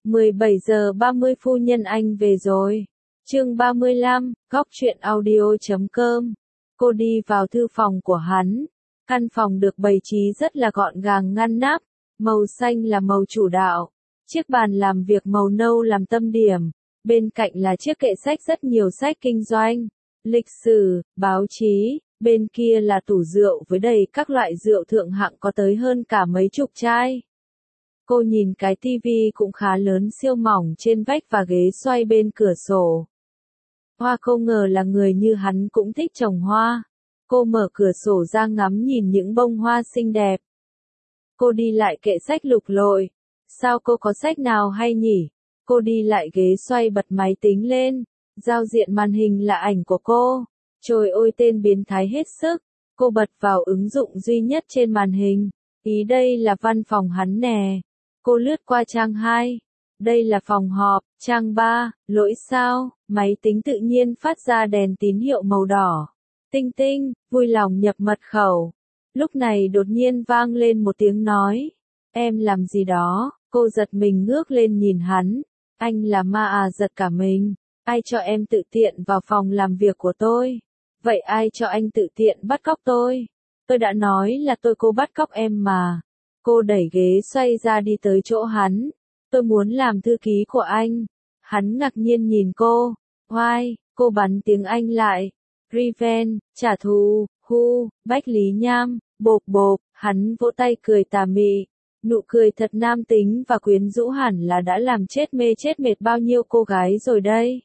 17 giờ 30 phu nhân anh về rồi. Chương 35, góc truyện audio.com. Cô đi vào thư phòng của hắn. Căn phòng được bày trí rất là gọn gàng ngăn nắp, màu xanh là màu chủ đạo. Chiếc bàn làm việc màu nâu làm tâm điểm, bên cạnh là chiếc kệ sách rất nhiều sách kinh doanh, lịch sử, báo chí, bên kia là tủ rượu với đầy các loại rượu thượng hạng có tới hơn cả mấy chục chai. Cô nhìn cái tivi cũng khá lớn siêu mỏng trên vách và ghế xoay bên cửa sổ. Hoa không ngờ là người như hắn cũng thích trồng hoa. Cô mở cửa sổ ra ngắm nhìn những bông hoa xinh đẹp. Cô đi lại kệ sách lục lọi. Sao cô có sách nào hay nhỉ? Cô đi lại ghế xoay bật máy tính lên. Giao diện màn hình là ảnh của cô. Trời ơi tên biến thái hết sức. Cô bật vào ứng dụng duy nhất trên màn hình. Ý đây là văn phòng hắn nè. Cô lướt qua trang 2. Đây là phòng họp, trang 3, lỗi sao, máy tính tự nhiên phát ra đèn tín hiệu màu đỏ. Tinh tinh, vui lòng nhập mật khẩu. Lúc này đột nhiên vang lên một tiếng nói. Em làm gì đó? Cô giật mình ngước lên nhìn hắn. Anh là ma à? Giật cả mình. Ai cho em tự tiện vào phòng làm việc của tôi? Vậy ai cho anh tự tiện bắt cóc tôi? Tôi đã nói là cô bắt cóc em mà. Cô đẩy ghế xoay ra đi tới chỗ hắn. Tôi muốn làm thư ký của anh. Hắn ngạc nhiên nhìn cô. Why? Cô bắn tiếng Anh lại. Revenge, trả thù, Bách Lý Nham, bộp bộp, hắn vỗ tay cười tà mị. Nụ cười thật nam tính và quyến rũ hẳn là đã làm chết mê chết mệt bao nhiêu cô gái rồi đây.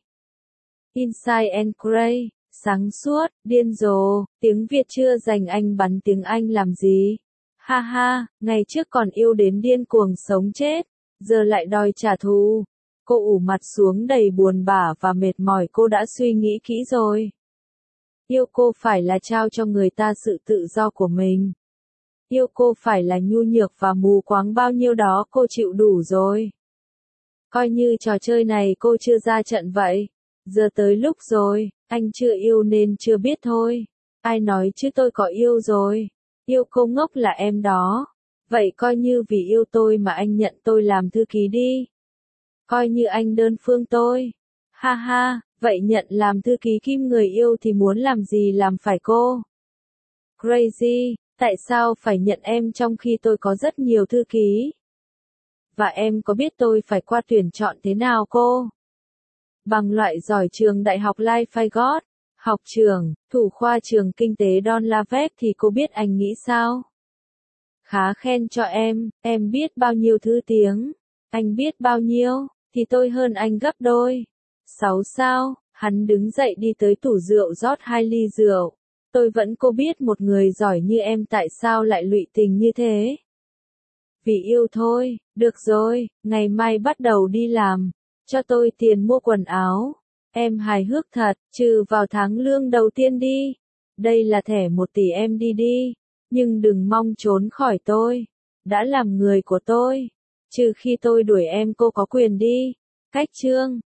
Inside and Grey, sáng suốt, điên rồ, tiếng Việt chưa dành anh bắn tiếng Anh làm gì? Ha ha, ngày trước còn yêu đến điên cuồng sống chết, giờ lại đòi trả thù. Cô ủ mặt xuống đầy buồn bã và mệt mỏi. Cô đã suy nghĩ kỹ rồi. Yêu cô phải là trao cho người ta sự tự do của mình. Yêu cô phải là nhu nhược và mù quáng bao nhiêu đó cô chịu đủ rồi. Coi như trò chơi này cô chưa ra trận vậy. Giờ tới lúc rồi, anh chưa yêu nên chưa biết thôi. Ai nói chứ tôi có yêu rồi. Yêu cô ngốc là em đó. Vậy coi như vì yêu tôi mà anh nhận tôi làm thư ký đi. Coi như anh đơn phương tôi. Ha ha, vậy nhận làm thư ký kim người yêu thì muốn làm gì làm phải cô. Crazy, tại sao phải nhận em trong khi tôi có rất nhiều thư ký? Và em có biết tôi phải qua tuyển chọn thế nào cô? Bằng loại giỏi trường đại học Lafayette, học trường, thủ khoa trường kinh tế Don Lavec thì cô biết anh nghĩ sao? Khá khen cho em biết bao nhiêu thứ tiếng. Anh biết bao nhiêu, thì tôi hơn anh gấp đôi. 6 sao, hắn đứng dậy đi tới tủ rượu rót 2 ly rượu. Tôi vẫn cô biết một người giỏi như em tại sao lại lụy tình như thế. Vì yêu thôi, được rồi, ngày mai bắt đầu đi làm. Cho tôi tiền mua quần áo. Em hài hước thật, trừ vào tháng lương đầu tiên đi. Đây là thẻ 1 tỷ em đi đi. Nhưng đừng mong trốn khỏi tôi. Đã làm người của tôi. Trừ khi tôi đuổi em cô có quyền đi. Cách chương.